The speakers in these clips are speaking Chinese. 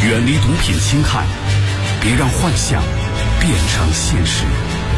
远离毒品侵害，别让幻想变成现实。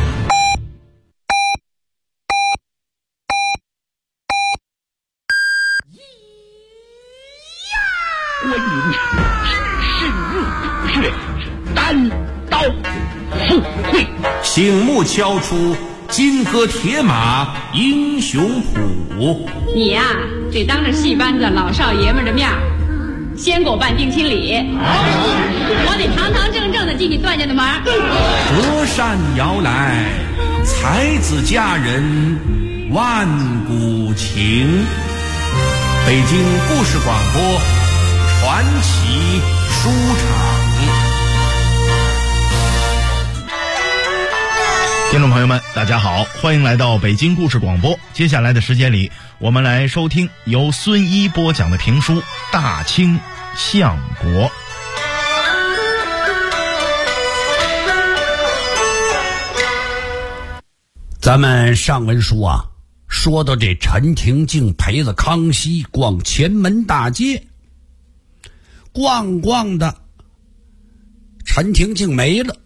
观音只是热血，单刀赴会， 醒目敲出金戈铁马英雄谱。 你呀，这当着戏班子老少爷们的面，先给我办定亲礼，我得堂堂正正的进你段家的门。 隔山摇来，才子佳人万古情。北京故事广播传奇书场。 听众朋友们，大家好，欢迎来到北京故事广播。接下来的时间里，我们来收听由孙一播讲的评书《大清相国》。 咱们上文书啊，说到这陈廷敬陪着康熙逛前门大街，逛的陈廷敬没了。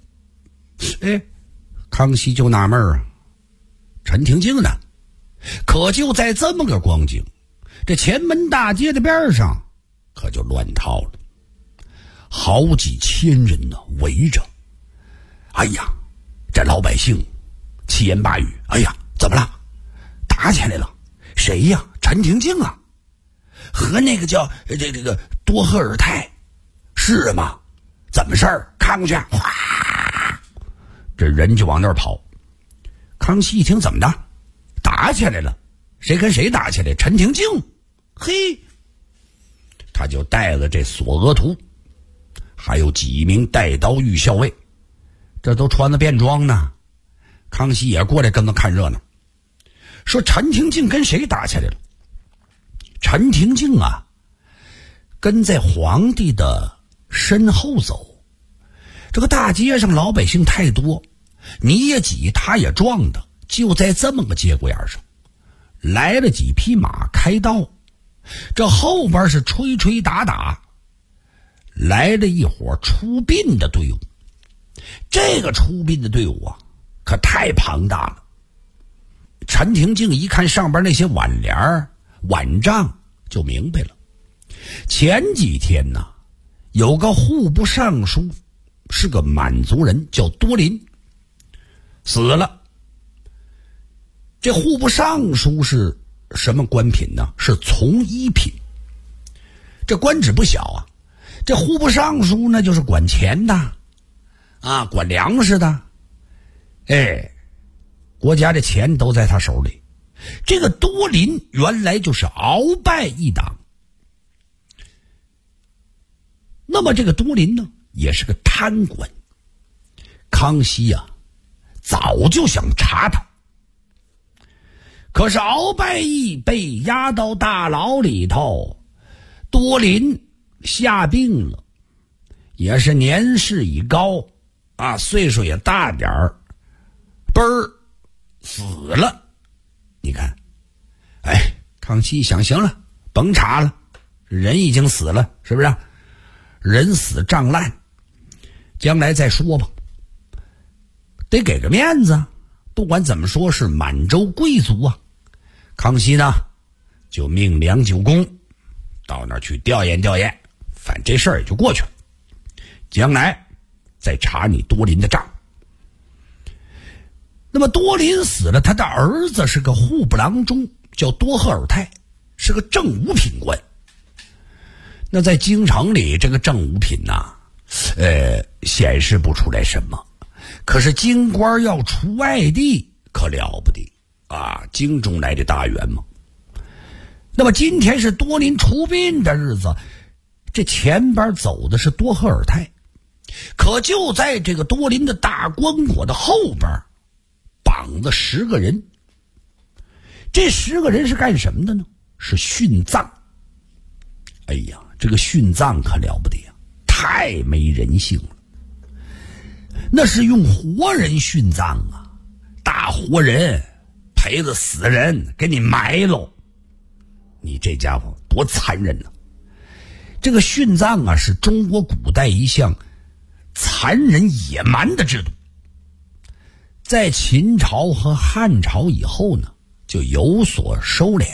康熙就纳闷啊，陈廷敬呢？可就在这么个光景，这前门大街的边上可就乱套了，好几千人呢围着。哎呀，这老百姓七言八语，哎呀，怎么了？打起来了？谁呀？陈廷敬啊，和那个叫这个多赫尔泰，是吗？怎么事儿？看过去，哗，这人就往那儿跑。康熙一听，怎么的？打起来了？谁跟谁打起来？陈廷敬。嘿，他就带了这索额图，还有几名带刀御校尉，这都穿着便装呢。康熙也过来跟他看热闹，说陈廷敬跟谁打起来了？陈廷敬啊，跟在皇帝的身后走。这个大街上老百姓太多，你也挤他也撞的，就在这么个节骨眼上，来了几匹马开道，这后边是吹吹打打，来了一伙出殡的队伍。这个出殡的队伍啊，可太庞大了。陈廷敬一看上边那些挽联挽帐，就明白了。前几天呢，有个户部尚书，是个满族人，叫多林，死了。这户部尚书是什么官品呢？是从一品，这官职不小啊。这户部尚书呢，就是管钱的啊，管粮食的。国家的钱都在他手里。这个多林原来就是鳌拜一党。那么这个多林呢，也是个贪官。康熙啊，早就想查他，可是鳌拜义被押到大牢里头，多林下病了，也是年事已高啊，岁数也大点儿，嘣儿死了。你看，康熙想，行了，甭查了，人已经死了，是不是？人死账烂，将来再说吧，得给个面子。不管怎么说，是满洲贵族啊。康熙呢，就命梁九公到那儿去调研调研，反正这事儿也就过去了，将来再查你多林的账。那么多林死了，他的儿子是个户部郎中，叫多赫尔泰，是个正五品官。那在京城里，这个正五品呐，显示不出来什么。可是京官要出外地，可了不得啊！京中来的大员嘛。那么今天是多林出殡的日子，这前边走的是多赫尔泰，可就在这个多林的大棺椁的后边绑了10个人。这10个人是干什么的呢？是殉葬。哎呀，这个殉葬可了不得呀，太没人性了。那是用活人殉葬啊，大活人陪着死人给你埋喽，你这家伙多残忍呢！ 这个殉葬啊，是中国古代一项残忍野蛮的制度。在秦朝和汉朝以后呢，就有所收敛。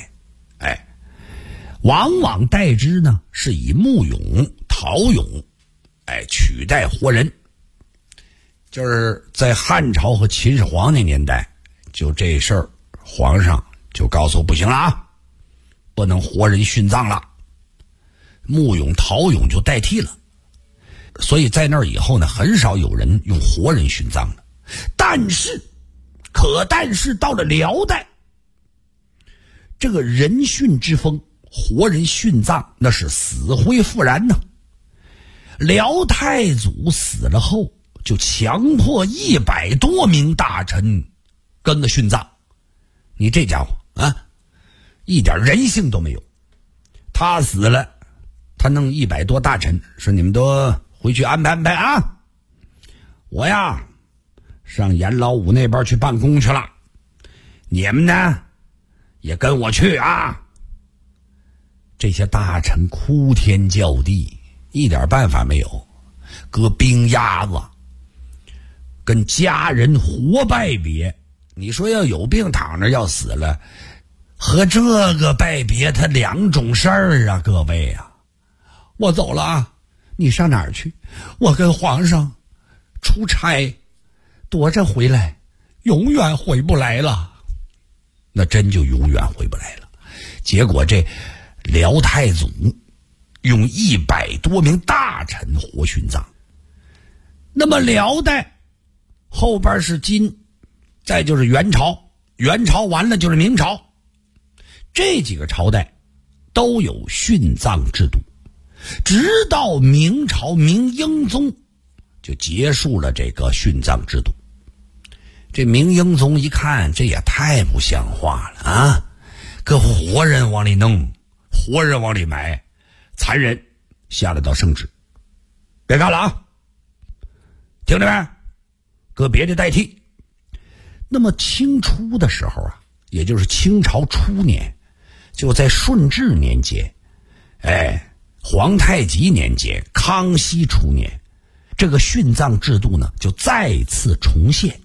往往代之呢是以墓俑、陶俑，取代活人。就是在汉朝和秦始皇那年代，就这事儿，皇上就告诉不行了啊，不能活人殉葬了，墓俑、陶俑就代替了。所以在那儿以后呢，很少有人用活人殉葬了。但是到了辽代，这个人殉之风，活人殉葬那是死灰复燃呢。辽太祖死了后，就强迫100多名大臣跟着殉葬。你这家伙啊，一点人性都没有。他死了，他弄100多大臣说你们都回去安排安排啊，我呀上阎老五那边去办公去了，你们呢也跟我去啊。这些大臣哭天叫地，一点办法没有，搁冰鸭子跟家人活拜别。你说要有病躺着要死了，和这个拜别它2种事儿啊，各位啊。我走了啊，你上哪儿去？我跟皇上出差，躲着回来，永远回不来了。那真就永远回不来了。结果这辽太祖用100多名大臣活殉葬。那么辽代后边是金，再就是元朝，元朝完了就是明朝，这几个朝代都有殉葬制度。直到明朝明英宗就结束了这个殉葬制度。这明英宗一看，这也太不像话了啊！搁活人往里弄，活人往里埋，残忍，下了道圣旨，别干了啊！听着没？搁别的代替。那么清初的时候啊，也就是清朝初年，就在顺治年间，皇太极年间，康熙初年，这个殉葬制度呢就再次重现。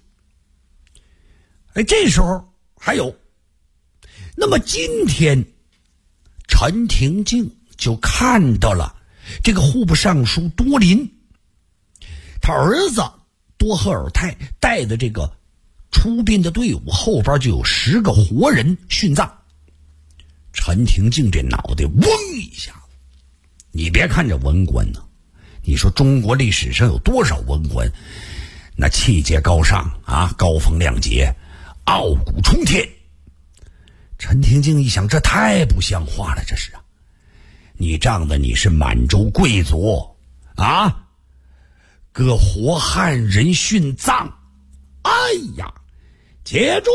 这时候还有，那么今天陈廷敬就看到了这个户部尚书多林，他儿子多赫尔泰带的这个出殡的队伍后边就有10个活人殉葬。陈廷敬这脑袋嗡一下子，你别看这文官呢，你说中国历史上有多少文官，那气节高尚啊，高风亮节，傲骨冲天。陈廷敬一想，这太不像话了，这是啊！你仗着你是满洲贵族啊，搁活汉人殉葬，哎呀，接住！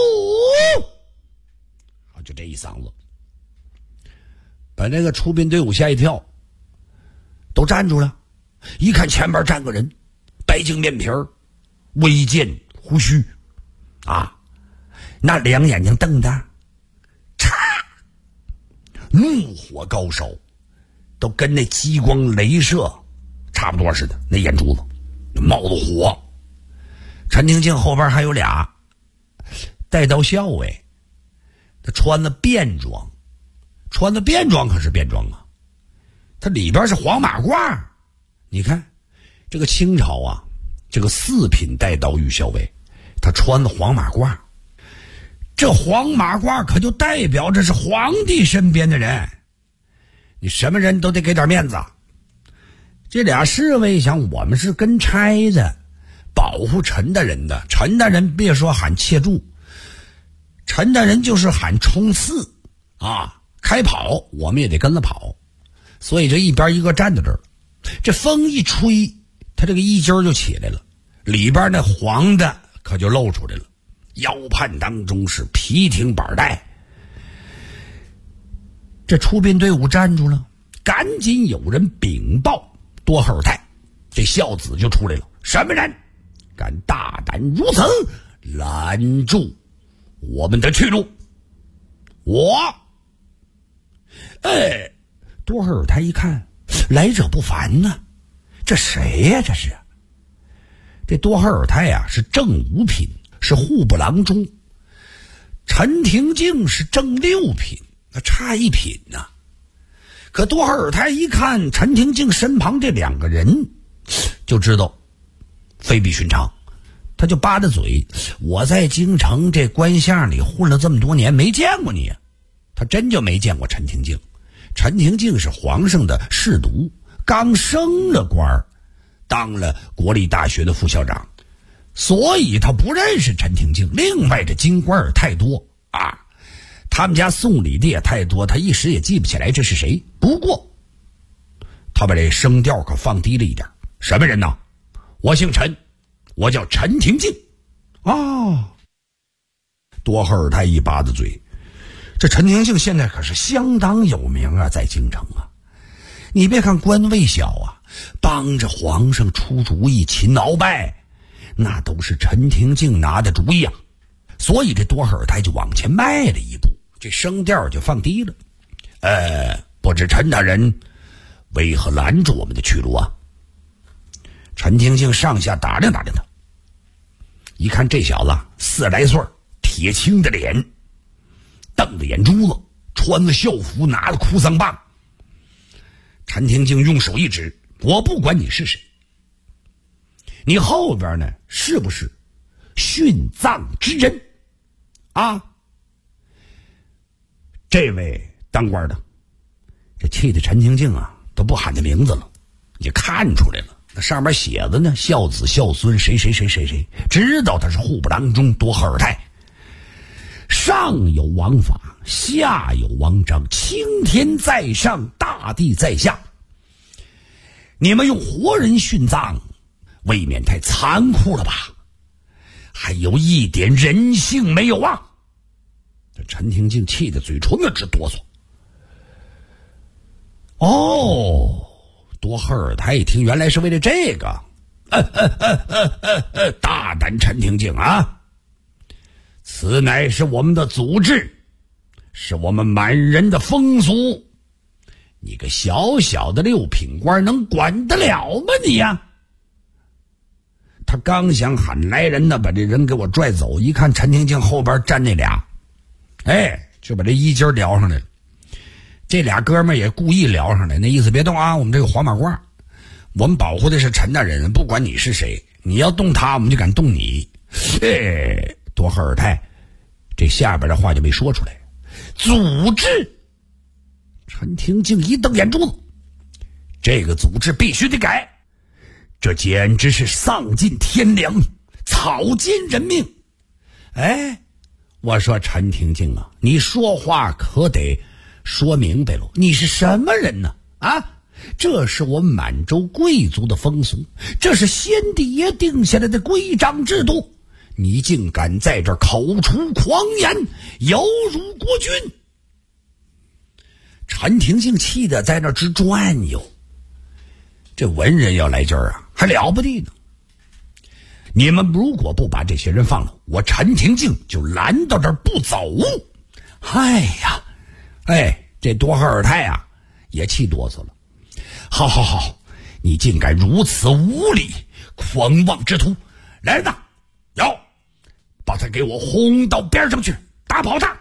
好，就这一嗓子，把那个出殡队伍吓一跳，都站住了。一看前边站个人，白净面皮儿，微见胡须啊，那2眼睛瞪的嚓，怒火高烧，都跟那激光镭射差不多似的，那眼珠子冒着火。陈廷敬后边还有俩带刀校尉，他穿的便装，穿的便装可是便装啊，他里边是黄马褂。你看这个清朝啊，这个4品带刀御校尉，他穿的黄马褂，这黄马褂可就代表着是皇帝身边的人，你什么人都得给点面子。这俩侍卫想，我们是跟差的，保护陈大人的，陈大人别说喊切住，陈大人就是喊冲刺啊，开跑我们也得跟着跑。所以这一边一个站在这儿，这风一吹，他这个衣襟就起来了，里边那黄的可就露出来了，腰畔当中是皮挺板带。这出殡队伍站住了，赶紧有人禀报多赫尔泰，这孝子就出来了，什么人敢大胆如此，拦住我们的去路？我多赫尔泰一看， 来者不凡呢，这谁呀？这是这多赫尔泰啊，是正5品，是户部郎中。陈廷敬是正6品，那差1品呢。可多赫尔泰一看陈廷敬身旁这2个人，就知道非比寻常。他就扒着嘴，我在京城这官巷里混了这么多年，没见过你。他真就没见过陈廷敬。陈廷敬是皇上的侍读，刚升了官，当了国立大学的副校长，所以他不认识陈廷敬。另外这京官儿太多啊，他们家送礼的也太多，他一时也记不起来这是谁。不过他把这声调可放低了一点。什么人呢？我姓陈，我叫陈廷敬。哦，多赫尔泰一扒子嘴，这陈廷敬现在可是相当有名啊，在京城啊。你别看官位小啊，帮着皇上出主意、擒鳌拜，那都是陈廷敬拿的主意啊。所以这多赫尔泰就往前迈了一步，这声调就放低了。不知陈大人为何拦住我们的去路啊？陈廷敬上下打量打量他，一看这小子40来岁，铁青的脸，瞪着眼珠子，穿着校服，拿着哭丧棒。陈廷敬用手一指，我不管你是谁，你后边呢是不是殉葬之人啊？这位当官的，这气得陈廷敬啊都不喊他名字了，也看出来了，那上面写的呢，孝子孝孙谁谁谁谁谁，知道他是户部郎中多赫尔泰。上有王法，下有王章，青天在上，大地在下。你们用活人殉葬，未免太残酷了吧？还有一点人性没有啊？这陈廷敬气得嘴唇子直哆嗦。哦，多赫尔泰一听，原来是为了这个。大胆陈廷敬啊！此乃是我们的祖制，是我们满人的风俗。你个小小的6品官能管得了吗你呀？他刚想喊来人呢，把这人给我拽走，一看陈廷敬后边站那俩，就把这衣襟撩上来了。这俩哥们也故意撩上来，那意思别动啊，我们这个黄马褂，我们保护的是陈大人，不管你是谁，你要动他，我们就敢动你。多赫尔泰这下边的话就没说出来。组织，陈廷敬一瞪眼珠子，这个组织必须得改，这简直是丧尽天良，草菅人命。我说陈廷敬啊，你说话可得说明白了，你是什么人呢？啊，这是我们满洲贵族的风俗，这是先帝爷定下来的规章制度，你竟敢在这口出狂言，有辱国君！陈廷敬气得在那直转悠。这文人要来这儿啊，还了不得呢！你们如果不把这些人放了，我陈廷敬就拦到这儿不走。这多赫尔泰啊也气哆嗦了。好，你竟敢如此无礼，狂妄之徒！来人呐，把他给我轰到边上去，打跑他！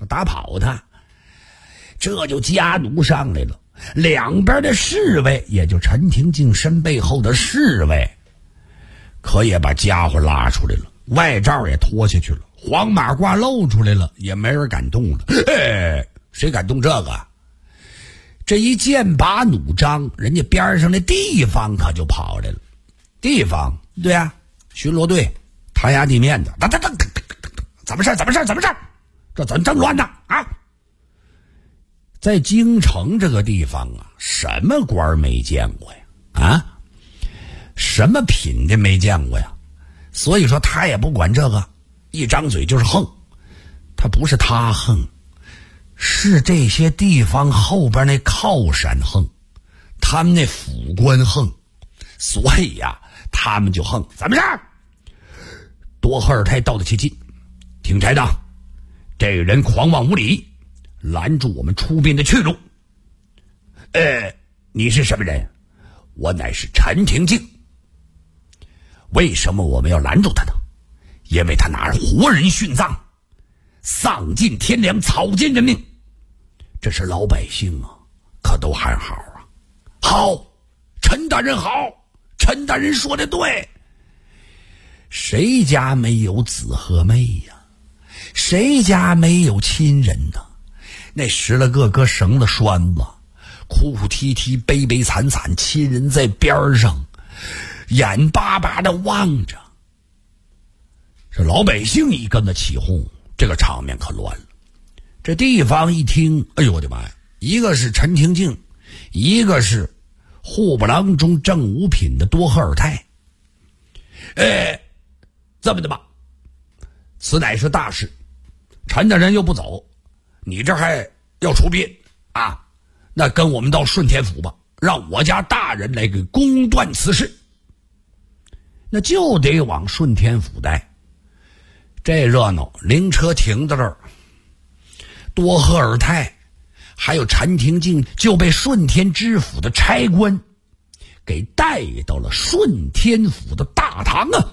这就家奴上来了，两边的侍卫，也就陈廷敬身背后的侍卫，可也把家伙拉出来了，外罩也脱下去了，黄马褂露出来了，也没人敢动了。谁敢动这个？这一剑拔弩张，人家边上的地方可就跑来了。地方，对啊，巡逻队，弹牙地面的，怎么事？这怎么这么乱呢？啊！在京城这个地方啊，什么官没见过呀？啊，什么品的没见过呀？所以说他也不管这个，一张嘴就是横。他不是他横，是这些地方后边那靠山横，他们那府官横，所以呀，他们就横。怎么事？多赫尔泰道得其近，听差的，这个人狂妄无礼，拦住我们出殡的去路。 你是什么人？我乃是陈廷敬。为什么我们要拦住他呢？因为他拿着活人殉葬，丧尽天良，草菅人命。这是老百姓啊，可都喊好啊！好，陈大人好，陈大人说的对。谁家没有子和妹呀？谁家没有亲人呢？那十来个搁绳子拴子，哭哭啼啼，悲悲惨惨，亲人在边上眼巴巴的望着。这老百姓一跟着起哄，这个场面可乱了。这地方一听，哎呦我的妈呀，一个是陈廷敬，一个是户部郎中正五品的多赫尔泰。这么的吧，此乃是大事，陈大人又不走，你这还要出殡啊？那跟我们到顺天府吧，让我家大人来给公断此事。那就得往顺天府带，这热闹，灵车停在这儿，多赫尔泰还有陈廷敬就被顺天知府的差官给带到了顺天府的大堂啊。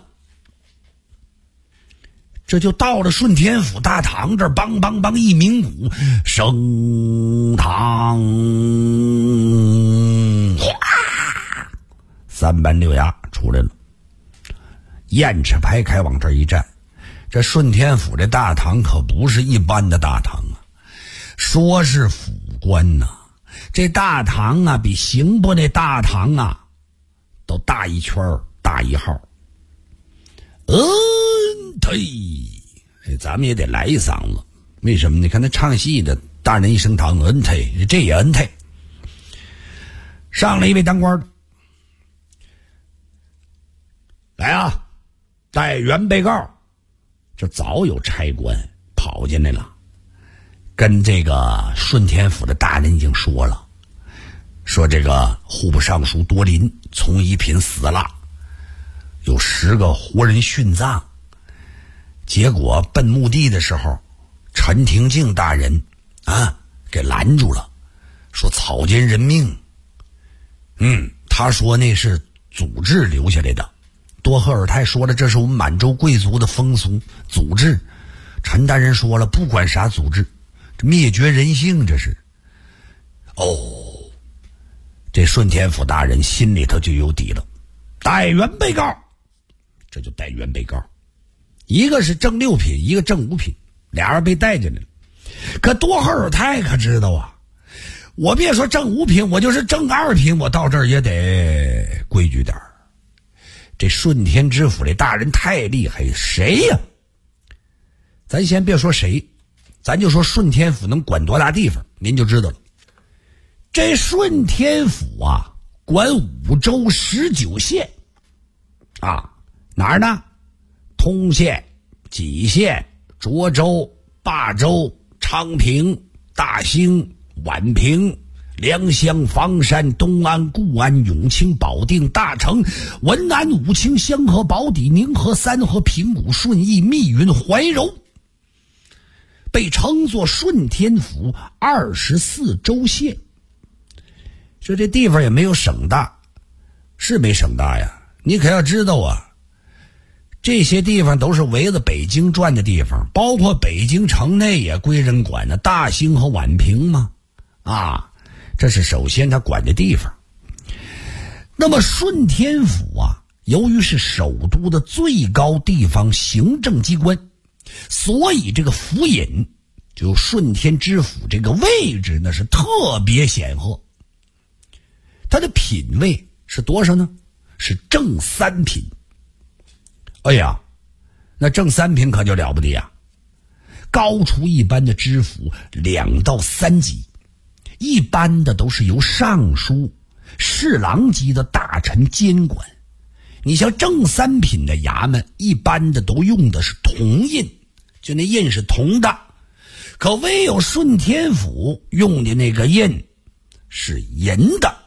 这就到了顺天府大堂这儿，梆梆梆一鸣鼓，升堂，哗，三班六衙出来了，燕翅排开往这儿一站。这顺天府这大堂可不是一般的大堂啊，说是府官呐，这大堂啊比刑部那大堂啊都大一圈大一号。咱们也得来一嗓子，为什么？你看那唱戏的大人一声堂，这也上来一位当官的，来啊，带原被告。这早有差官跑进来了，跟这个顺天府的大人已经说了，说这个户部尚书多林从一品死了，有10个活人殉葬。结果奔墓地的时候，陈廷敬大人给拦住了，说草菅人命。他说那是祖制留下来的。多赫尔泰说了，这是我们满洲贵族的风俗祖制。陈大人说了，不管啥祖制，灭绝人性这是。这顺天府大人心里头就有底了，带原被告，这就带原被告。一个是正6品，一个正5品，俩人被带进来了。可多赫尔泰可知道啊，我别说正5品，我就是正2品，我到这儿也得规矩点儿。这顺天知府这大人太厉害，谁呀？咱先别说谁，咱就说顺天府能管多大地方，您就知道了。这顺天府啊，管5州19县啊，哪儿呢？通县、蓟县、涿州、霸州、昌平、大兴、宛平、良乡、房山、东安、固安、永清、保定、大城、文安、武清、香河、宝坻、宁河、三河、平谷、顺义、密云、怀柔，被称作顺天府24州县。说这地方也没有省大，是没省大呀，你可要知道啊，这些地方都是围着北京转的地方，包括北京城内也归人管的，大兴和宛平嘛，这是首先他管的地方。那么顺天府啊，由于是首都的最高地方行政机关，所以这个府尹就顺天知府这个位置那是特别显赫。他的品位是多少呢？是正3品。哎呀，那正3品可就了不得呀，高出一般的知府2到3级，一般的都是由尚书、侍郎级的大臣监管。你像正3品的衙门，一般的都用的是铜印，就那印是铜的，可唯有顺天府用的那个印是银的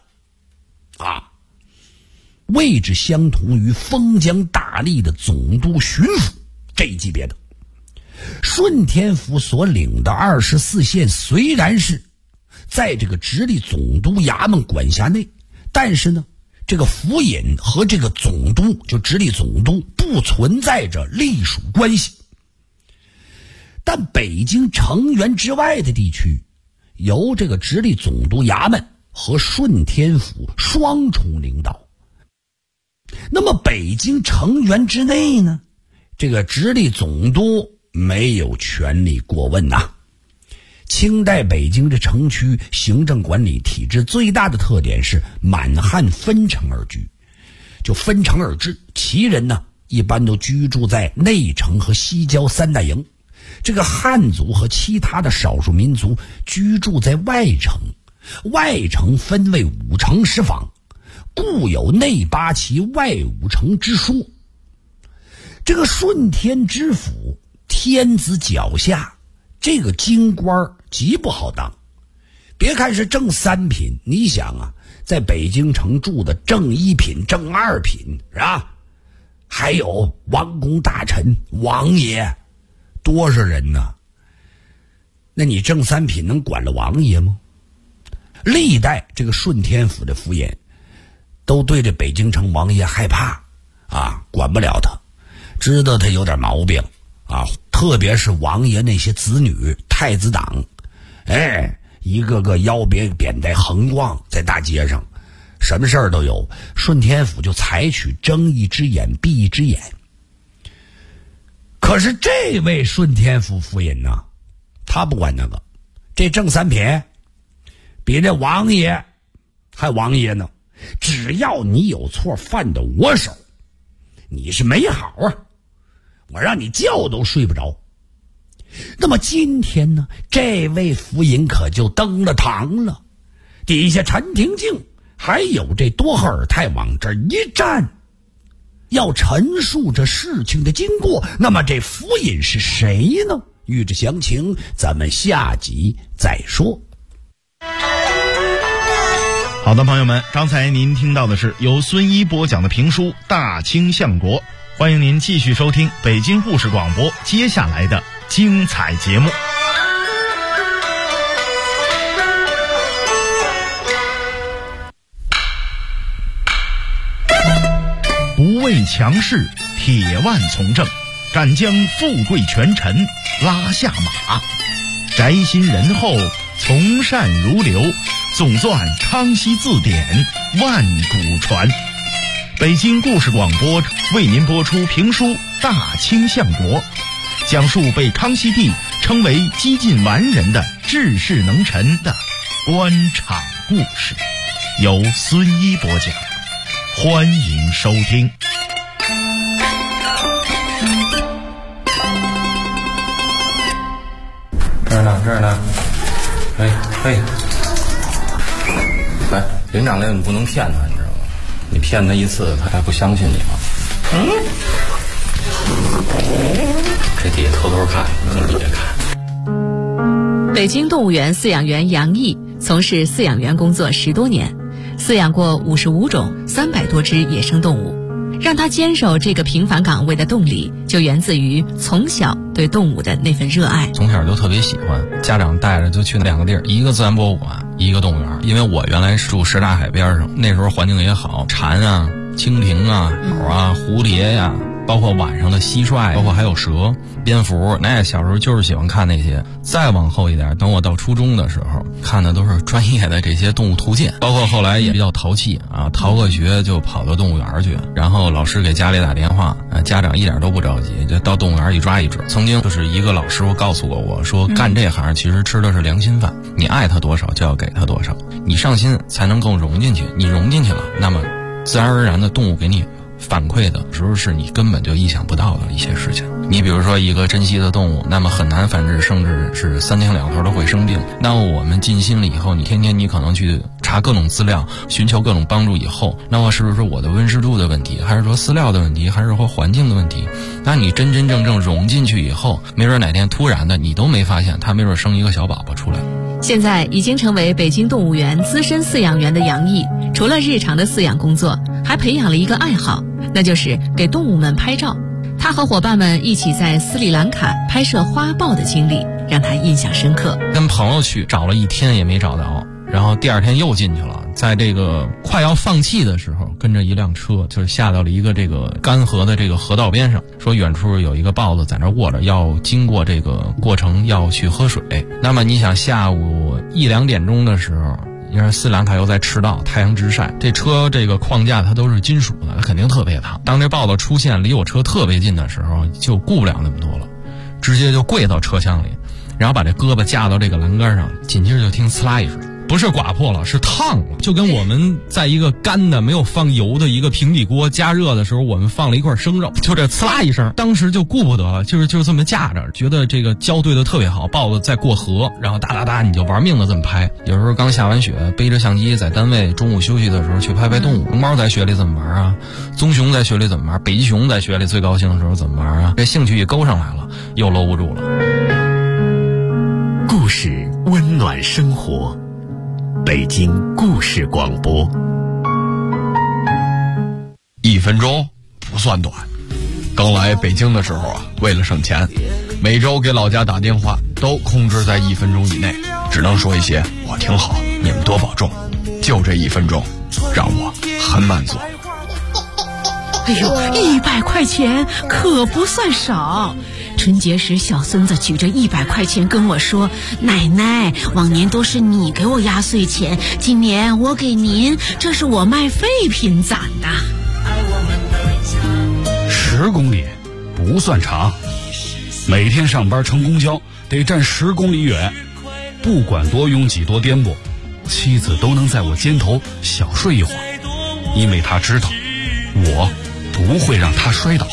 位置相同于封疆大吏的总督巡抚这一级别的。顺天府所领的24县虽然是在这个直隶总督衙门管辖内，但是呢，这个府尹和这个总督，就直隶总督不存在着隶属关系。但北京城垣之外的地区，由这个直隶总督衙门和顺天府双重领导。那么北京城垣之内呢，这个直隶总督没有权力过问呐。清代北京这城区行政管理体制最大的特点是满汉分城而居，就分城而治。旗人呢，一般都居住在内城和西郊三大营，这个汉族和其他的少数民族居住在外城。外城分为5城10坊，故有内8旗外5城之说。这个顺天知府天子脚下，这个京官极不好当。别看是正3品，你想啊，在北京城住的正1品、正2品，是吧？还有王公大臣、王爷，多少人呢？那你正3品能管了王爷吗？历代这个顺天府的府尹都对这北京城王爷害怕啊，管不了他，知道他有点毛病啊。特别是王爷那些子女太子党，一个个腰别扁担横逛在大街上，什么事儿都有。顺天府就采取睁一只眼闭一只眼。可是这位顺天府府尹呢，他不管那个，这正3品比这王爷还王爷呢。只要你有错犯到我手，你是没好啊，我让你觉都睡不着。那么今天呢，这位府尹可就登了堂了，底下陈廷敬还有这多赫尔泰往这一站，要陈述这事情的经过。那么这府尹是谁呢？欲知详情，咱们下集再说。 好的，朋友们，刚才您听到的是由孙一播讲的评书《大清相国》，欢迎您继续收听北京故事广播接下来的精彩节目。不畏强势，铁腕从政，敢将富贵权臣拉下马，宅心仁厚，从善如流，总算康熙字典，万古传。北京故事广播为您播出评书《大清相国》，讲述被康熙帝称为几近完人的治世能臣的官场故事，由孙一播讲，欢迎收听。 这儿呢，来，领长来，你不能骗他，你知道吗？你骗他一次，他还不相信你吗？这底下偷偷看，从底下看。 北京动物园饲养员杨毅从事饲养员工作10多年，饲养过55种300多只野生动物。让他坚守这个平凡岗位的动力，就源自于从小对动物的那份热爱。 从小就特别喜欢，家长带着就去2个地儿，一个自然博物馆，一个动物园。因为我原来住什刹海边上，那时候环境也好，蝉啊、蜻蜓啊、鸟啊、蝴蝶呀，包括晚上的蟋蟀，包括还有蛇、蝙蝠，那小时候就是喜欢看那些。再往后一点，等我到初中的时候，看的都是专业的这些动物图鉴，包括后来也比较淘气啊，逃个学就跑到动物园去，然后老师给家里打电话，家长一点都不着急，就到动物园一抓一只。曾经就是一个老师傅告诉过我说，干这行其实吃的是良心饭，你爱他多少就要给他多少，你上心才能够融进去，你融进去了，那么自然而然的动物给你反馈的时候是你根本就意想不到的一些事情。你比如说一个珍稀的动物，那么很难繁殖，甚至是3天2头都会生病。那么我们尽心了以后，你天天你可能去查各种资料，寻求各种帮助以后，那么是不是我的温湿度的问题，还是说饲料的问题，还是说环境的问题？那你真真正正融进去以后，没准哪天突然的你都没发现，它没准生一个小宝宝出来。 现在已经成为北京动物园资深饲养员的杨毅，除了日常的饲养工作，还培养了一个爱好，那就是给动物们拍照。他他和伙伴们一起在斯里兰卡拍摄花豹的经历让他印象深刻。 跟朋友去找了1天也没找到，然后第2天又进去了，在这个快要放弃的时候，跟着一辆车就是下到了一个这个干涸的这个河道边上，说远处有一个豹子在那卧着，要经过这个过程要去喝水。那么你想下午1、2点钟的时候，因为斯里兰卡又在赤道，太阳直晒，这车这个框架它都是金属的，它肯定特别烫。当这豹子出现离我车特别近的时候，就顾不了那么多了，直接就跪到车厢里，然后把这胳膊架到这个栏杆上，紧接着就听呲啦一声，不是刮破了，是烫了，就跟我们在一个干的没有放油的一个平底锅加热的时候，我们放了一块生肉，就这呲啦一声，当时就顾不得了，就是这么架着，觉得这个胶对的特别好，豹子在过河，然后哒哒哒你就玩命的这么拍。有时候刚下完雪，背着相机在单位中午休息的时候去拍动物。龙猫在雪里怎么玩啊？棕熊在雪里怎么玩？北极熊在雪里最高兴的时候怎么玩啊？这兴趣一勾上来了，又搂不住了。 故事温暖生活，北京故事广播。 1分钟不算短。刚来北京的时候啊，为了省钱，每周给老家打电话都控制在1分钟以内，只能说一些我挺好，你们多保重。就这1分钟，让我很满足。 哎呦，100块钱可不算少。春节时，小孙子举着100块钱跟我说：“奶奶，往年都是你给我压岁钱，今年我给您，这是我卖废品攒的。 ”10公里不算长，每天上班乘公交得站10公里远，不管多拥挤多颠簸，妻子都能在我肩头小睡一会儿，因为她知道我不会让她摔倒。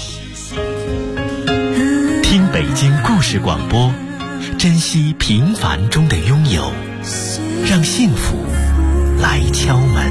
听北京故事广播，珍惜平凡中的拥有，让幸福来敲门。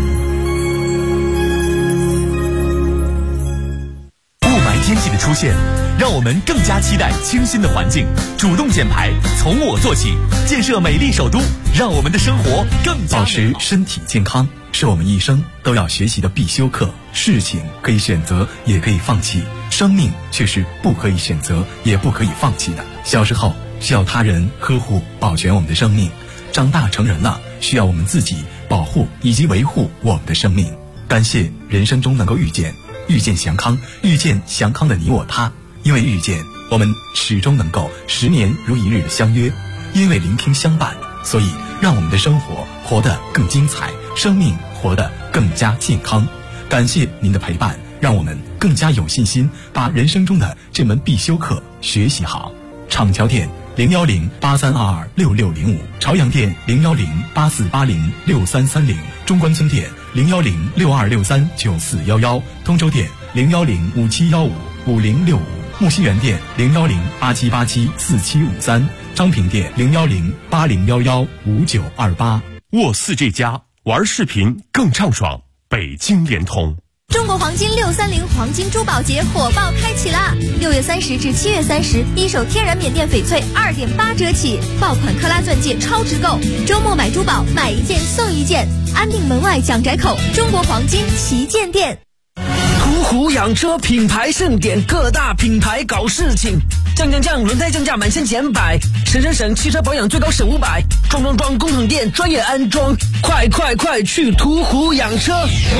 雾霾天气的出现，让我们更加期待清新的环境。主动减排，从我做起，建设美丽首都，让我们的生活更加保持身体健康是我们一生都要学习的必修课。事情可以选择，也可以放弃，生命却是不可以选择，也不可以放弃的。小时候需要他人呵护保全我们的生命，长大成人了需要我们自己保护以及维护我们的生命。感谢人生中能够遇见祥康，遇见祥康的你我他。因为遇见，我们始终能够10年如一日的相约；因为聆听相伴，所以让我们的生活活得更精彩，生命活得更加健康。感谢您的陪伴，让我们更加有信心把人生中的这门必修课学习好。厂桥店01083226605，朝阳店01084806330，中关村店01062639411，通州店01057155065，木樨园店01087874753，昌平店01080115928。 沃4G+玩视频更畅爽，北京联通。 中国黄金630黄金珠宝节火爆开启啦！6月30至7月30，一手天然缅甸翡翠2.8折起，爆款克拉钻戒超值购，周末买珠宝买1件送1件，安定门外蒋窄口中国黄金旗舰店。 途虎养车品牌盛典，各大品牌搞事情，降，轮胎降价满1000减100，省，汽车保养最高省500，装，工厂店专业安装，快去途虎养车！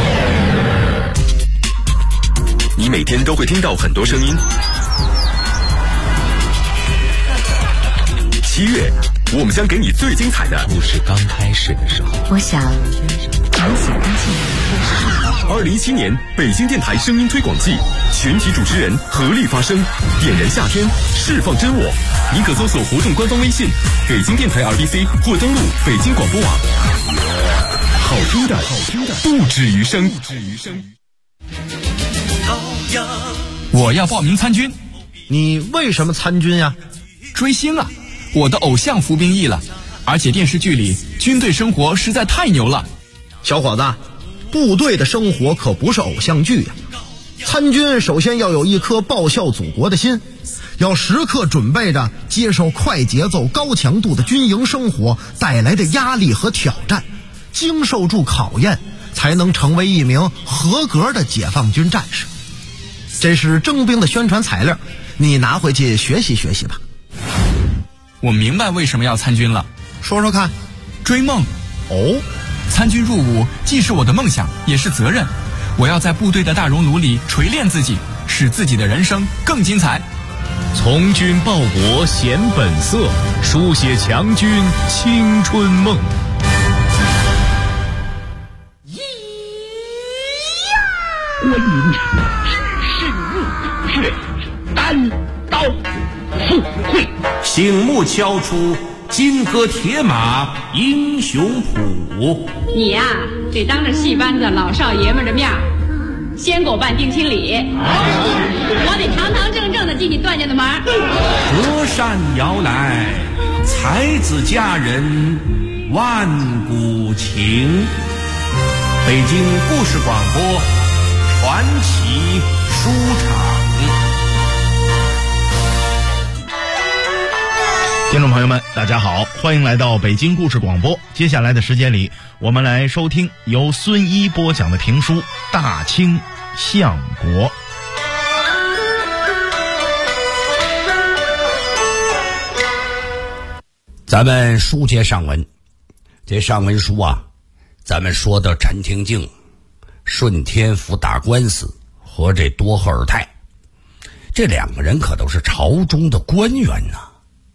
你每天都会听到很多声音。7月，我们将给你最精彩的故事。刚开始的时候， 我想 2017年北京电台声音推广季，全体主持人合力发声，点燃夏天，释放真我。你可搜索活动官方微信北京电台 RBC 或登录北京广播网。好听的不止于声。 我要报名参军。 你为什么参军呀？ 追星啊，我的偶像服兵役了，而且电视剧里军队生活实在太牛了。 小伙子，部队的生活可不是偶像剧呀。参军首先要有一颗报效祖国的心，要时刻准备着接受快节奏高强度的军营生活带来的压力和挑战，经受住考验，才能成为一名合格的解放军战士。 这是征兵的宣传材料，你拿回去学习学习吧。 我明白为什么要参军了， 说说看。 追梦。 哦， 参军入伍既是我的梦想，也是责任。我要在部队的大熔炉里锤炼自己，使自己的人生更精彩。 从军报国显本色，书写强军青春梦。 关云深入血，单刀赴会， 醒目敲出金戈铁马英雄谱。 你呀，得当着戏班子老少爷们的面先给我办定亲礼，我得堂堂正正的进你段家的门。 隔山遥来，才子佳人万古情。北京故事广播传奇书场。 听众朋友们，大家好，欢迎来到北京故事广播。接下来的时间里，我们来收听由孙一播讲的评书《大清相国》。 咱们书接上文，这上文书啊，咱们说到陈廷敬、顺天府打官司和这多赫尔泰，这两个人可都是朝中的官员呐。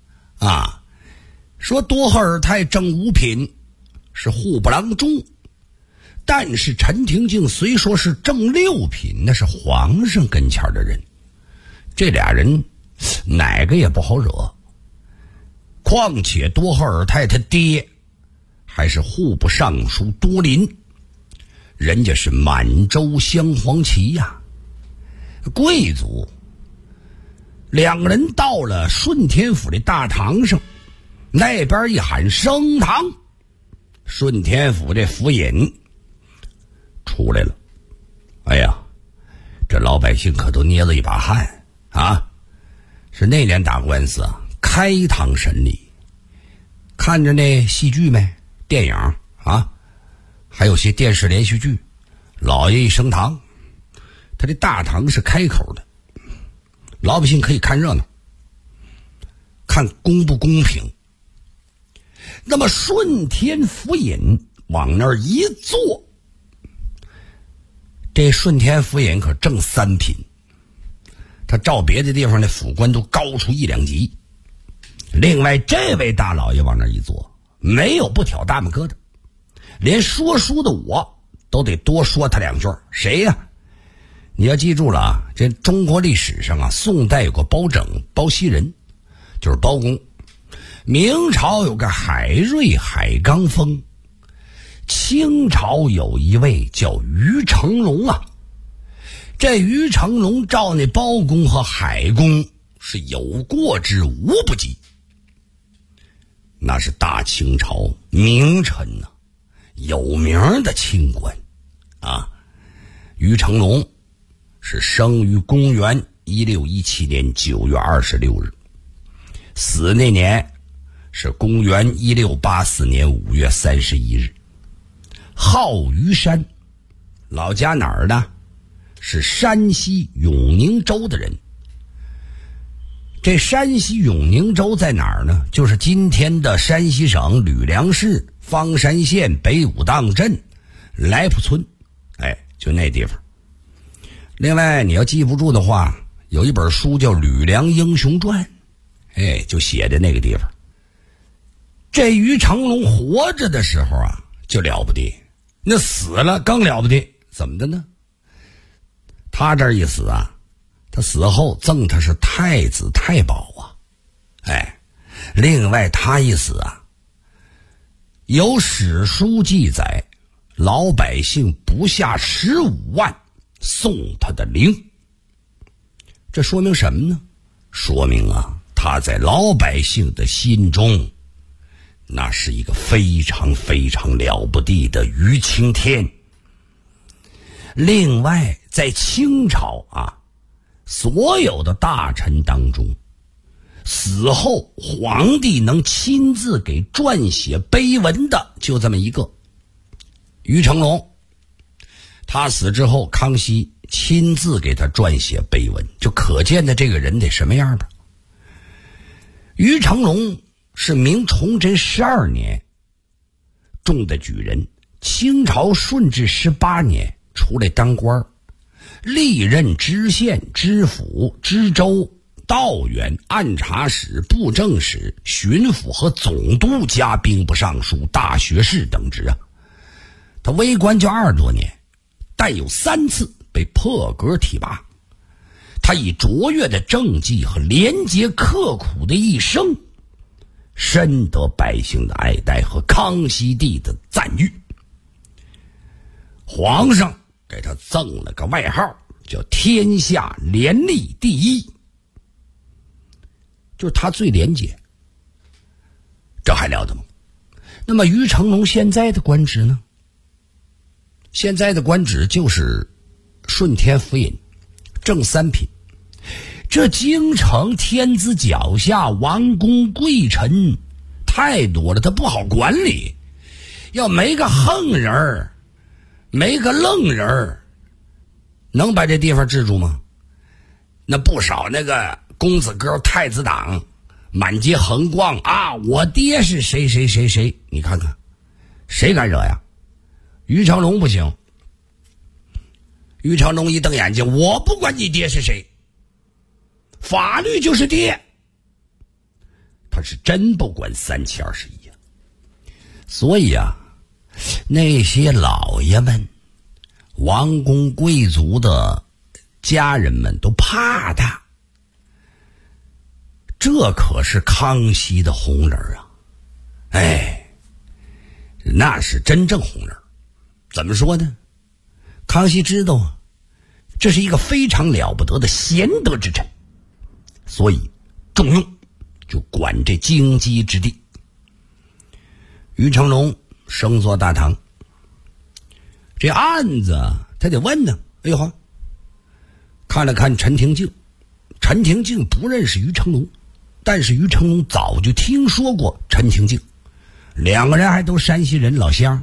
说多赫尔泰正五品，是户部郎中，但是陈廷敬虽说是正六品，那是皇上跟前的人，这俩人哪个也不好惹。况且多赫尔泰他爹还是户部尚书多林，人家是满洲镶黄旗呀，贵族。两个人到了顺天府的大堂上，那边一喊升堂，顺天府这府尹出来了。哎呀，这老百姓可都捏了一把汗啊！是那年打官司啊，开堂审理。看着那戏剧没？电影啊，还有些电视连续剧。老爷一升堂，他这大堂是开口的，老百姓可以看热闹，看公不公平。那么顺天府尹往那儿一坐，这顺天府尹可正三品，他照别的地方的府官都高出一两级。另外这位大老爷往那儿一坐，没有不挑大拇哥的，连说书的我都得多说他两句。谁呀？你要记住了啊，这中国历史上啊，宋代有个包拯、包袭人，就是包公。明朝有个海瑞、海刚峰，清朝有一位叫于成龙啊。这于成龙照那包公和海公是有过之无不及，那是大清朝名臣呐，有名的清官啊。于成龙是生于公元1617年9月26日，死那年是公元1684年5月31日。号于山，老家哪儿呢？是山西永宁州的人。这山西永宁州在哪儿呢？就是今天的山西省吕梁市方山县北武当镇来浦村，就那地方。另外你要记不住的话，有一本书叫《吕梁英雄传》，就写的那个地方。这于成龙活着的时候啊就了不得，那死了更了不得。怎么的呢？他这一死啊，他死后赠他是太子太保啊。另外他一死啊，有史书记载，老百姓不下15万送他的灵。这说明什么呢？说明啊，他在老百姓的心中，那是一个非常非常了不地的于青天。另外在清朝啊，所有的大臣当中，死后皇帝能亲自给撰写碑文的就这么一个，于成龙。他死之后，康熙亲自给他撰写碑文，就可见的这个人得什么样吧。于成龙是明崇祯12年中的举人，清朝顺治18年出来当官，历任知县、知府、知州、道员、按察使、布政使、巡抚和总督加兵部尚书、大学士等职啊。他为官就20多年，但有3次被破格提拔。他以卓越的政绩和廉洁刻苦的一生，深得百姓的爱戴和康熙帝的赞誉。皇上给他赠了个外号，叫天下廉吏第一，就是他最廉洁，这还了得吗？那么于成龙现在的官职呢？现在的官职就是顺天府尹，正3品。这京城天子脚下王公贵臣太多了，他不好管理。要没个横人，没个愣人，能把这地方治住吗？那不少那个公子哥太子党满街横逛啊，我爹是谁谁谁谁，你看看谁敢惹呀？于成龙不行。于成龙一瞪眼睛，我不管你爹是谁，法律就是爹。他是真不管3七21啊。所以啊，那些老爷们、王公贵族的家人们都怕他。这可是康熙的红人啊！哎，那是真正红人。怎么说呢？康熙知道啊，这是一个非常了不得的贤德之臣，所以重用，就管这京畿之地。于成龙升坐大堂，这案子他得问呢。哎呦，看了看陈廷敬，陈廷敬不认识于成龙，但是于成龙早就听说过陈廷敬，两个人还都山西人，老乡。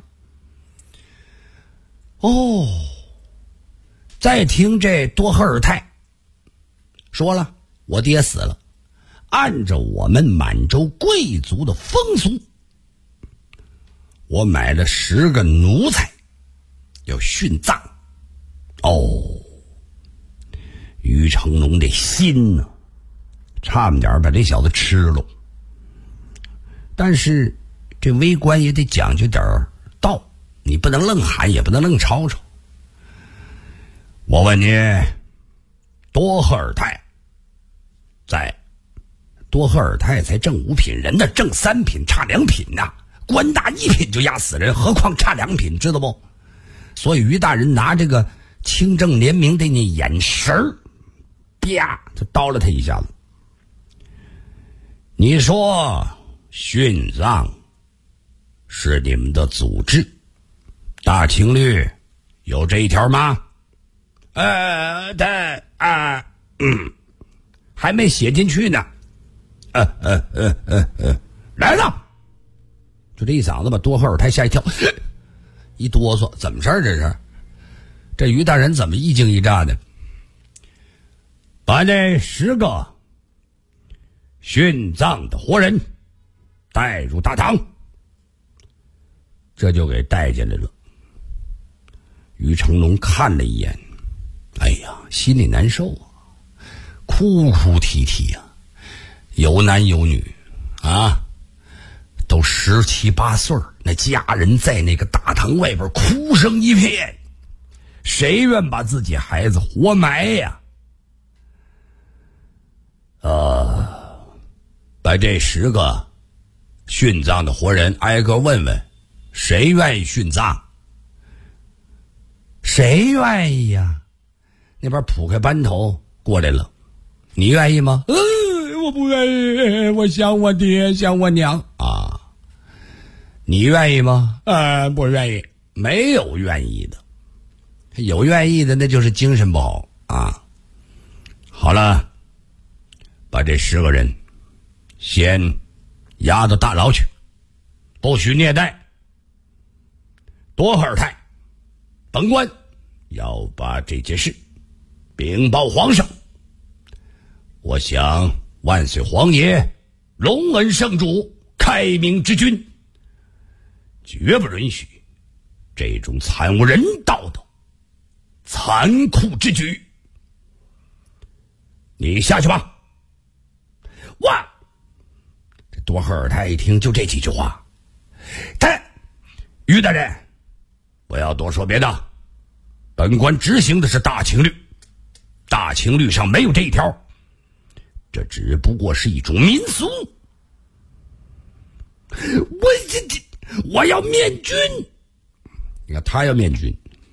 哦，再听这多赫尔泰说了，我爹死了，按照我们满洲贵族的风俗，我买了10个奴才要殉葬。哦，于成龙这心呢，差不点把这小子吃了。但是这微官也得讲究点道，你不能愣喊，也不能愣吵吵。我问你，多赫尔泰在？多赫尔泰才正5品，人的正3品，差2品呐！官大1品就压死人，何况差2品，知道不？所以于大人拿这个清正廉明的那眼神儿，啪就刀了他一下子。你说殉葬是你们的祖制，大清律有这一条吗？还没写进去呢。来了，就这一嗓子把多赫尔泰吓一跳，一哆嗦，怎么事儿？这是这于大人怎么一惊一乍的？把这10个殉葬的活人带入大堂，这就给带进来了。于成龙看了一眼，哎呀，心里难受啊，哭哭啼啼啊，有男有女啊，都17、18岁，那家人在那个大堂外边哭声一片，谁愿把自己孩子活埋呀？把这10个殉葬的活人挨个问问，谁愿意殉葬？谁愿意呀？那边铺开班头过来了，你愿意吗？我不愿意，我想我爹，想我娘啊。你愿意吗？不愿意。没有愿意的，有愿意的那就是精神不好啊。好了，把这10个人先押到大牢去，不许虐待。多赫尔泰，本官要把这件事禀报皇上，我想万岁皇爷隆恩圣主，开明之君，绝不允许这种惨无人道的残酷之举。你下去吧。哇！这多赫尔泰一听就这几句话，于大人，不要多说别的，本官执行的是大清律，大清律上没有这一条，这只不过是一种民俗。我要面君。你看他要面君。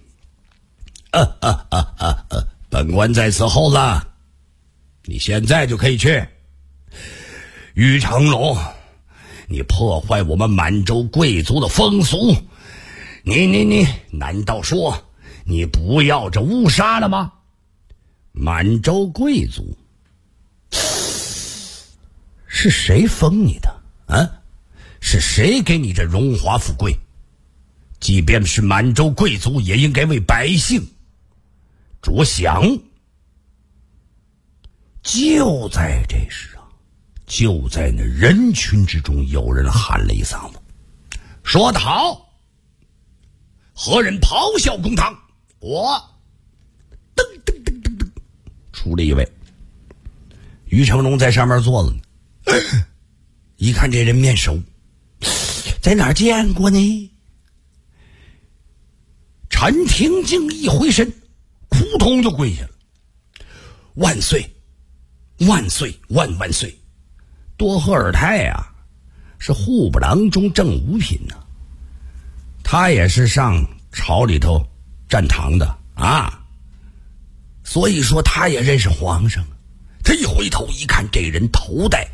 本官在此候了，你现在就可以去。于成龙，你破坏我们满洲贵族的风俗，你难道说你不要这乌纱了吗？满洲贵族是谁封你的啊？是谁给你这荣华富贵？即便是满洲贵族也应该为百姓着想。就在这时啊，就在那人群之中，有人喊了一嗓子：“说得好！何人咆哮公堂？”我噔噔噔噔噔，出了一位。于成龙在上面坐着呢，一看这人面熟，在哪儿见过呢？陈廷敬一回身，扑通就跪下了：“万岁！万岁！万岁！”多赫尔泰啊，是户部郎中正五品呢，他也是上朝里头站堂的啊，所以说他也认识皇上。他一回头一看，这人头戴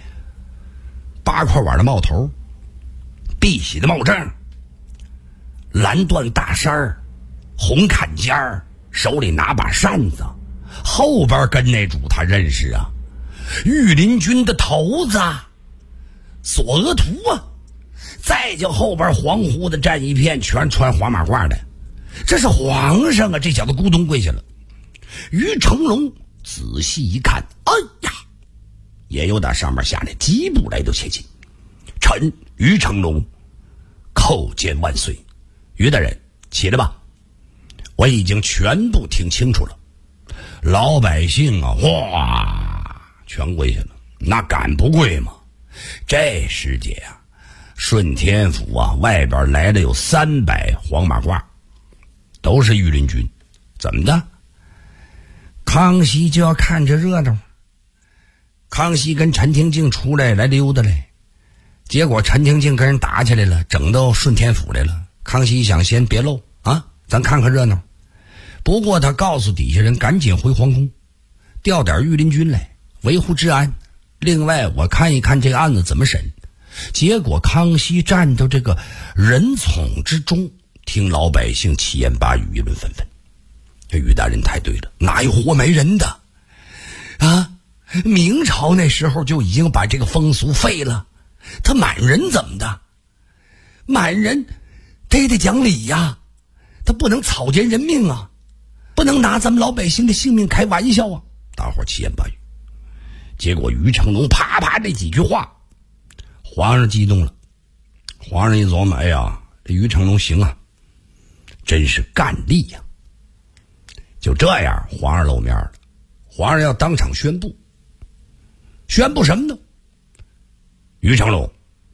8块碗的帽头，碧玺的帽正，蓝缎大衫儿，红坎肩儿，手里拿把扇子，后边跟那主他认识啊，御林军的头子索额图啊，再就后边黄胡子站一片，全穿黄马褂的，这是皇上啊！这小子咕咚跪下了。于成龙仔细一看，哎呀，也有打上面下来几步来都切近。臣于成龙叩见万岁。于大人起来吧，我已经全部听清楚了。老百姓啊，哇，全跪下了，那敢不跪吗？这时节啊，顺天府啊，外边来了有300黄马褂，都是御林军。怎么的？康熙就要看这热闹。康熙跟陈廷敬出来溜达来，结果陈廷敬跟人打起来了，整到顺天府来了。康熙想先别漏啊，咱看看热闹。不过他告诉底下人赶紧回皇宫，调点御林军来维护治安。另外我看一看这个案子怎么审。结果康熙站到这个人丛之中，听老百姓七言八语，议论纷纷。这于大人太对了，哪有活没人的啊？明朝那时候就已经把这个风俗废了，他满人怎么的？满人他也得讲理呀，他不能草菅人命啊，不能拿咱们老百姓的性命开玩笑啊！大伙七言八语。结果于成龙啪啪这几句话，皇上激动了。皇上一琢磨，哎呀，这于成龙行啊，真是干力呀！就这样，皇上露面了。皇上要当场宣布，宣布什么呢？于成龙，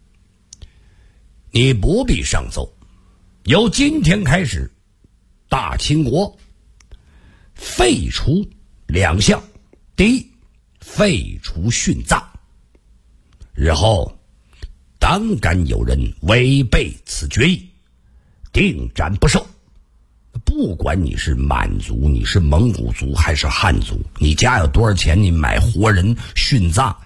你不必上奏，由今天开始，大清国废除2项。第一，废除殉葬，日后当敢有人违背此决议，定斩不赦。不管你是满族，你是蒙古族还是汉族，你家有多少钱，你买活人殉葬，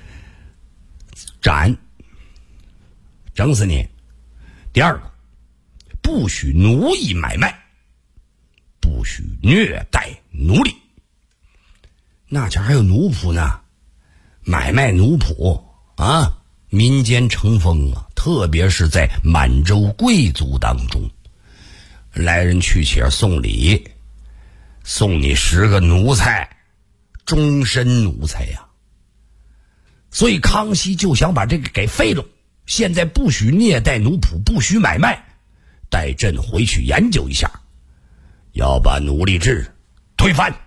斩，整死你。第二个，不许奴役买卖，不许虐待奴隶。那前还有奴仆呢，买卖奴仆啊，民间成风啊，特别是在满洲贵族当中，来人去且送礼， 送你10个奴才，终身奴才呀。所以康熙就想把这个给废了，现在不许虐待奴仆，不许买卖，带朕回去研究一下，要把奴隶制推翻。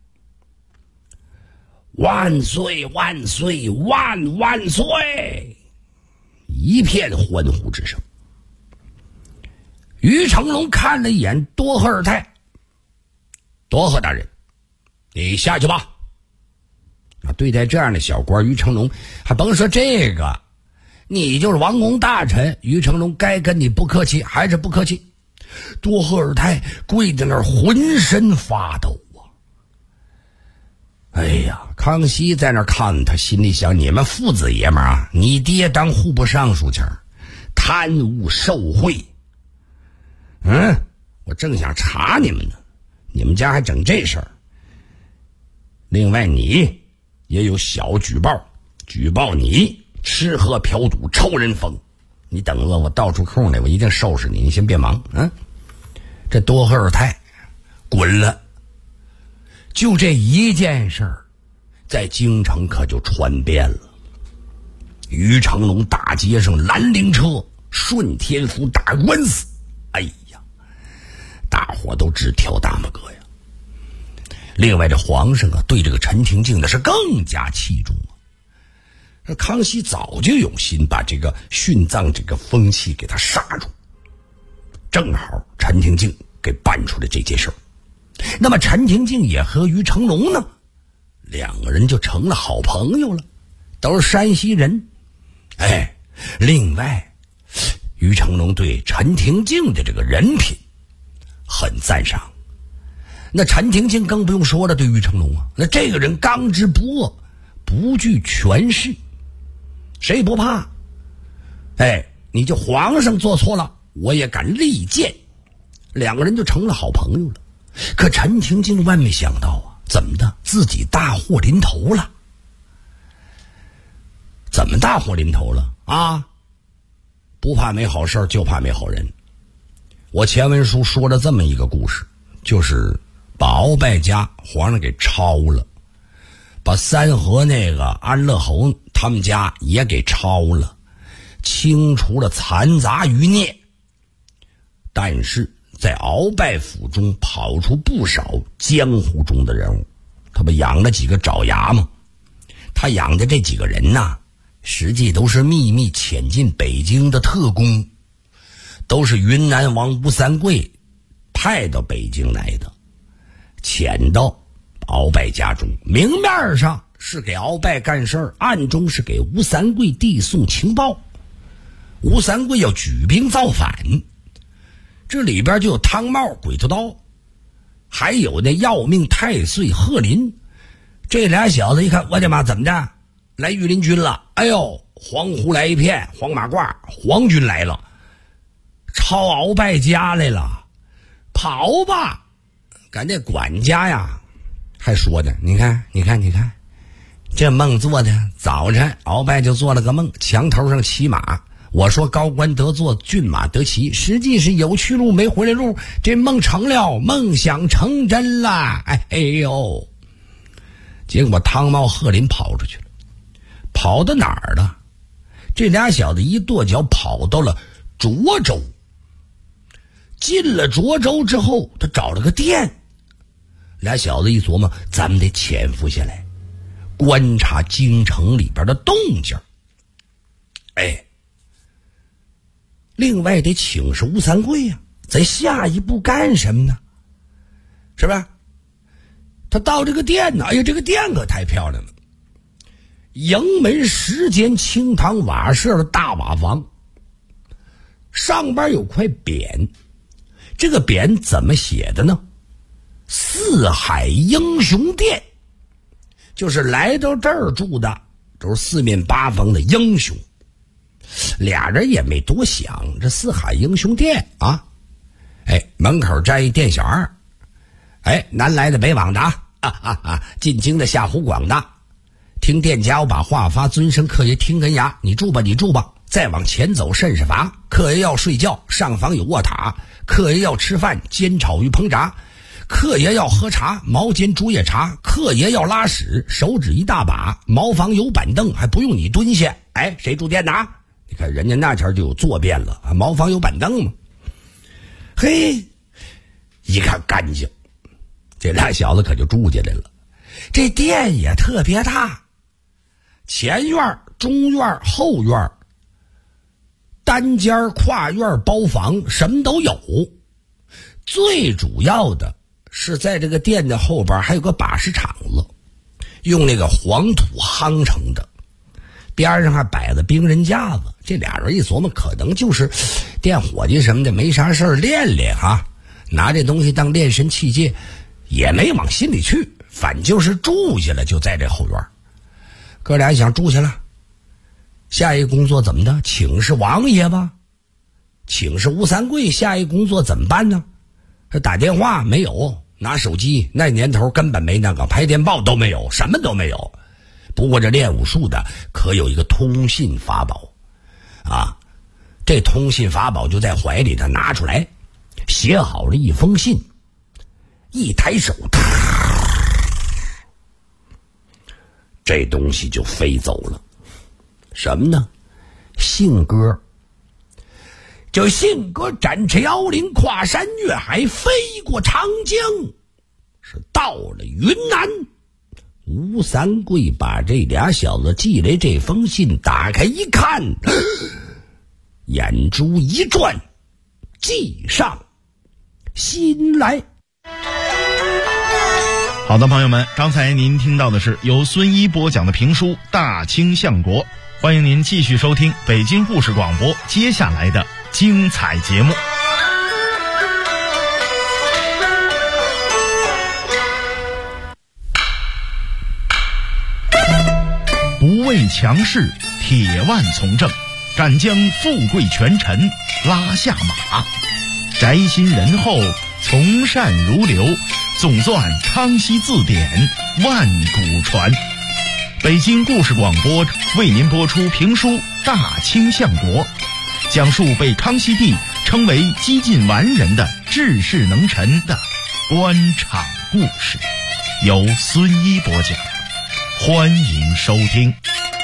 万岁万岁万万岁！一片欢呼之声。于成龙看了一眼多赫尔泰，多赫大人，你下去吧。对待这样的小官，于成龙还甭说这个，你就是王公大臣，于成龙该跟你不客气还是不客气。多赫尔泰跪在那儿浑身发抖啊！哎呀，康熙在那儿看他，心里想：你们父子爷们啊，你爹当户部尚书前贪污受贿，我正想查你们呢，你们家还整这事儿。另外你也有小举报你吃喝嫖赌臭人风，你等着我倒出空来，我一定收拾你，你先别忙。这多赫尔泰滚了。就这一件事儿，在京城可就传遍了。于成龙大街上蓝灵车，顺天府打官司，哎呀，大伙都直挑大拇哥呀。另外这皇上啊，对这个陈廷敬呢是更加器重啊。这康熙早就有心把这个殉葬这个风气给他刹住，正好陈廷敬给办出了这件事儿。那么陈廷敬也和于成龙呢，两个人就成了好朋友了，都是山西人。另外于成龙对陈廷敬的这个人品很赞赏，那陈廷敬更不用说了，对于成龙啊，那这个人刚直不阿，不惧权势，谁不怕？你就皇上做错了，我也敢力谏，两个人就成了好朋友了。可陈廷敬万没想到啊，怎么的，自己大祸临头了？怎么大祸临头了啊？不怕没好事，就怕没好人。我前文书说了这么一个故事，就是把鳌拜家皇上给抄了，把三河那个安乐侯他们家也给抄了，清除了残杂余孽。但是在鳌拜府中跑出不少江湖中的人物，他不养了几个爪牙吗？他养的这几个人呐，实际都是秘密潜进北京的特工，都是云南王吴三桂派到北京来的，潜到鳌拜家中，明面上是给鳌拜干事儿，暗中是给吴三桂递送情报。吴三桂要举兵造反，这里边就有汤茂、鬼头刀，还有那要命太岁贺林。这俩小子一看，我的妈，怎么的，来御林军了？哎呦，黄胡来一片，黄马褂，皇军来了，抄鳌拜家来了，跑吧！赶这管家呀还说呢，你看这梦做的，早晨鳌拜就做了个梦，墙头上骑马，我说高官得坐，骏马得骑，实际是有去路没回来路，这梦成了，梦想成真了。哎呦，结果汤茂、贺林跑出去了，跑到哪儿了？这俩小子一跺脚跑到了涿州。进了涿州之后，他找了个店，俩小子一琢磨，咱们得潜伏下来，观察京城里边的动静。另外得请示吴三桂呀，咱下一步干什么呢？是吧？他到这个店呢，哎呀，这个店可太漂亮了，迎门10间青堂瓦舍的大瓦房，上边有块匾，这个匾怎么写的呢？四海英雄殿，就是来到这儿住的都是四面八方的英雄。俩人也没多想，这四海英雄殿啊，门口站一店小二，南来的北往的进京的下湖广的，听店家我把话发，尊声客爷听根牙，你住吧，再往前走甚是乏，客爷要睡觉，上房有卧榻，客爷要吃饭，煎炒鱼烹炸， 客爷要喝茶，毛巾竹叶茶；客爷要拉屎，手指一大把。茅房有板凳，还不用你蹲下。哎，谁住店的？你看人家那前就有坐便了，茅房有板凳嘛。嘿，一看干净，这俩小子可就住进来了。这店也特别大，前院、中院、后院，单间、跨院、包房，什么都有。最主要的是在这个店的后边还有个把式场子，用那个黄土夯成的，边上还摆着兵刃架子。这俩人一琢磨，可能就是店伙计什么的，没啥事儿练练哈，拿这东西当练神器械，也没往心里去，反就是住下了，就在这后院。哥俩想住下了，下一个工作怎么的？请示王爷吧，请示吴三桂。下一个工作怎么办呢？打电话没有，拿手机，那年头根本没那个，拍电报都没有，什么都没有。不过这练武术的可有一个通信法宝啊，这通信法宝就在怀里，他拿出来，写好了一封信，一抬手，这东西就飞走了。什么呢？信鸽。就信鸽展翅摇铃，跨山越海，飞过长江，是到了云南。吴三桂把这俩小子寄来这封信打开一看，眼珠一转，记上心来。 好的，朋友们，刚才您听到的是由孙一播讲的评书《大清相国》，欢迎您继续收听北京故事广播接下来的精彩节目。不畏强势，铁腕从政，敢将富贵权臣拉下马，宅心仁厚，从善如流，总纂康熙字典，万古传。北京故事广播为您播出评书《大清相国》，讲述被康熙帝称为几近完人的治世能臣的官场故事，由孙一播讲，欢迎收听。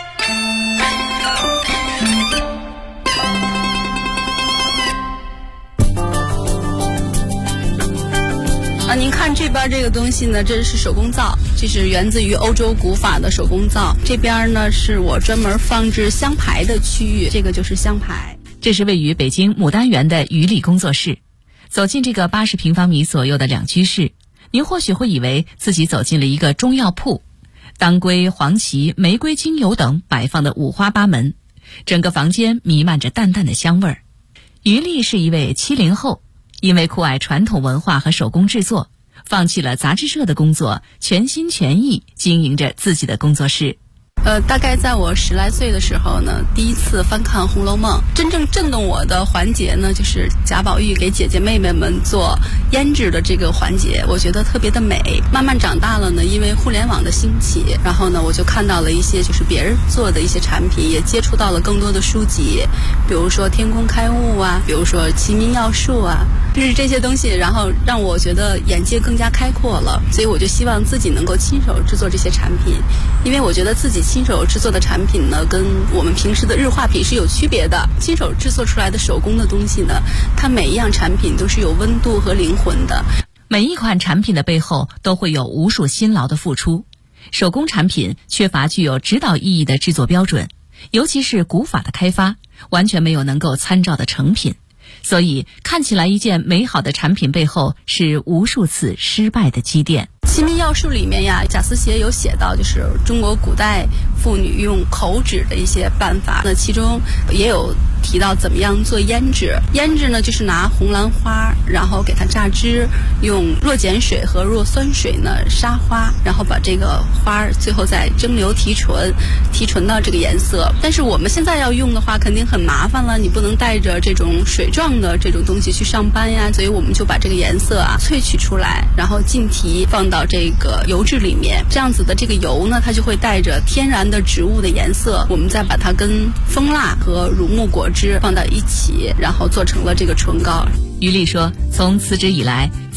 您看这边这个东西呢，这是手工皂，这是源自于欧洲古法的手工皂。这边呢是我专门放置香牌的区域，这个就是香牌。 这是位于北京牡丹园的于丽工作室。走进这个80平方米左右的两居室，您或许会以为自己走进了一个中药铺，当归、黄芪、玫瑰精油等摆放的五花八门，整个房间弥漫着淡淡的香味儿。于丽是一位70后，因为酷爱传统文化和手工制作，放弃了杂志社的工作，全心全意经营着自己的工作室。 大概在我10来岁的时候呢，第一次翻看《红楼梦》，真正震动我的环节呢，就是贾宝玉给姐姐妹妹们做胭脂的这个环节，我觉得特别的美。慢慢长大了呢，因为互联网的兴起，然后呢，我就看到了一些就是别人做的一些产品，也接触到了更多的书籍，比如说天工开物啊，比如说齐民要术啊，就是这些东西，然后让我觉得眼界更加开阔了。所以我就希望自己能够亲手制作这些产品，因为我觉得自己亲手制作的产品呢，跟我们平时的日化品是有区别的。亲手制作出来的手工的东西呢，它每一样产品都是有温度和灵魂的。 每一款产品的背后都会有无数辛劳的付出。手工产品缺乏具有指导意义的制作标准，尤其是古法的开发，完全没有能够参照的成品。所以看起来一件美好的产品背后是无数次失败的积淀。 齐民要术里面呀，贾思勰有写到，就是中国古代妇女用口脂的一些办法，那其中也有提到怎么样做胭脂。胭脂呢，就是拿红兰花，然后给它榨汁，用弱碱水和弱酸水呢杀花，然后把这个花最后再蒸馏提纯，提纯到这个颜色。但是我们现在要用的话，肯定很麻烦了，你不能带着这种水状的这种东西去上班呀，所以我们就把这个颜色啊萃取出来，然后浸提放到这个油脂里面，这样子的这个油呢，它就会带着天然的植物的颜色，我们再把它跟蜂蜡和乳木果汁放到一起，然后做成了这个唇膏。 于丽说，从辞职以来，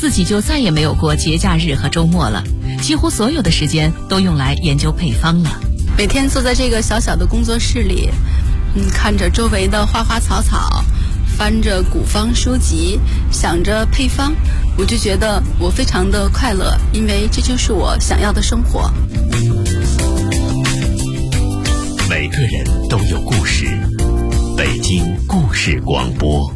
自己就再也没有过节假日和周末了，几乎所有的时间都用来研究配方了。 每天坐在这个小小的工作室里，看着周围的花花草草，翻着古方书籍，想着配方，我就觉得我非常的快乐，因为这就是我想要的生活。 每个人都有故事，北京故事广播。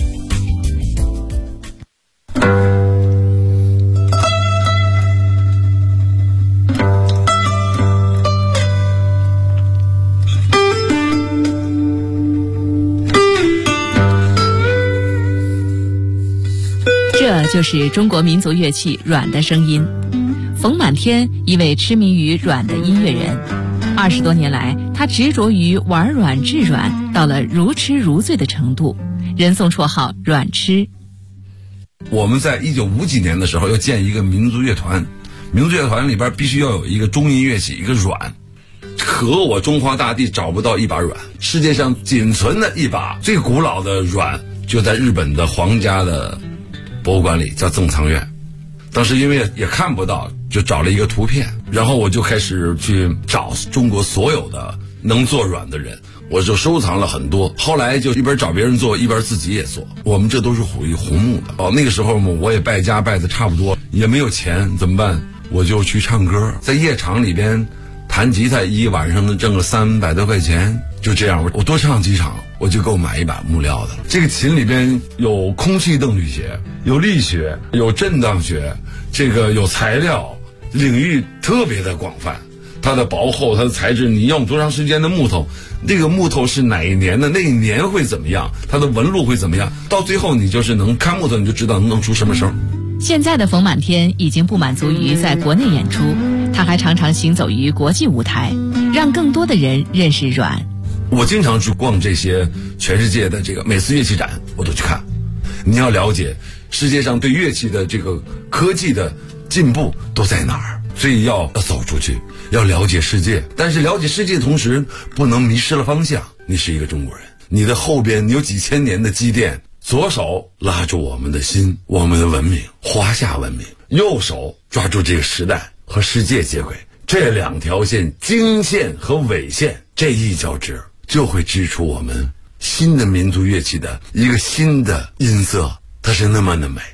这就是中国民族乐器阮的声音。冯满天，一位痴迷于阮的音乐人，20多年来，他执着于玩阮制阮，到了如痴如醉的程度，人送绰号阮痴。 我们在1950几年的时候要建一个民族乐团，民族乐团里边必须要有一个中音乐器，一个阮。可我中华大地找不到一把阮，世界上仅存的一把最古老的阮就在日本的皇家的博物馆里，叫正藏院。当时因为也看不到，就找了一个图片，然后我就开始去找中国所有的能做阮的人，我就收藏了很多。后来就一边找别人做，一边自己也做。我们这都是属于红木的。那个时候我也败家败的差不多，也没有钱，怎么办？我就去唱歌，在夜场里边弹吉他，一晚上能挣个300多块钱。就这样，我多唱几场，我就够买一把木料的了。这个琴里边有空气动力学，有力学，有震荡学，这个有材料，领域特别的广泛。它的薄厚，它的材质，你用多长时间的木头，那个木头是哪一年的，那一年会怎么样，它的纹路会怎么样，到最后你就是能看木头，你就知道能弄出什么声。 现在的冯满天已经不满足于在国内演出，他还常常行走于国际舞台，让更多的人认识阮。 我经常去逛这些全世界的这个每次乐器展，我都去看。你要了解世界上对乐器的这个科技的进步都在哪儿，所以要走出去，要了解世界。但是了解世界的同时，不能迷失了方向。你是一个中国人，你的后边你有几千年的积淀，左手拉住我们的心，我们的文明，华夏文明；右手抓住这个时代和世界接轨。这两条线，经线和纬线，这一交织，就会织出我们新的民族乐器的一个新的音色，它是那么的美。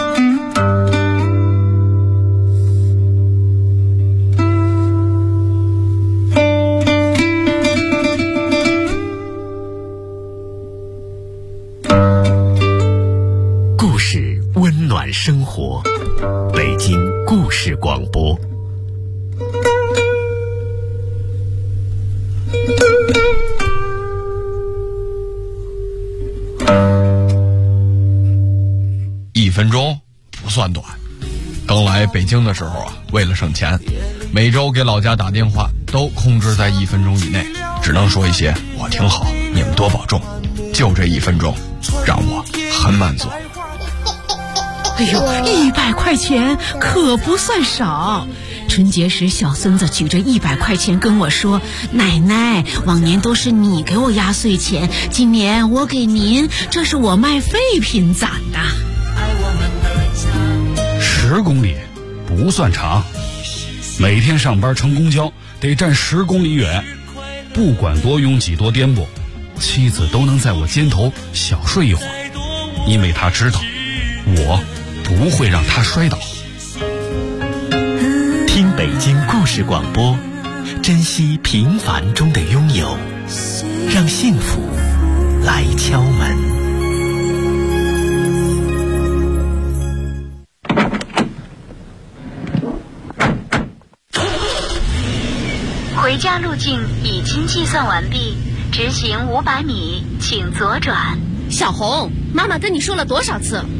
故事温暖生活，北京故事广播。 1分钟不算短。刚来北京的时候啊，为了省钱，每周给老家打电话都控制在1分钟以内，只能说一些我挺好，你们多保重。就这1分钟，让我很满足。 哎呦，100块钱可不算少。春节时，小孙子举着100块钱跟我说：“奶奶，往年都是你给我压岁钱，今年我给您，这是我卖废品攒的。” 10公里不算长，每天上班乘公交得站10公里远，不管多拥挤多颠簸，妻子都能在我肩头小睡一会儿，因为她知道我不会让她摔倒。 听北京故事广播，珍惜平凡中的拥有，让幸福来敲门。 回家路径已经计算完毕，直行500米，请左转。 小红，妈妈跟你说了多少次？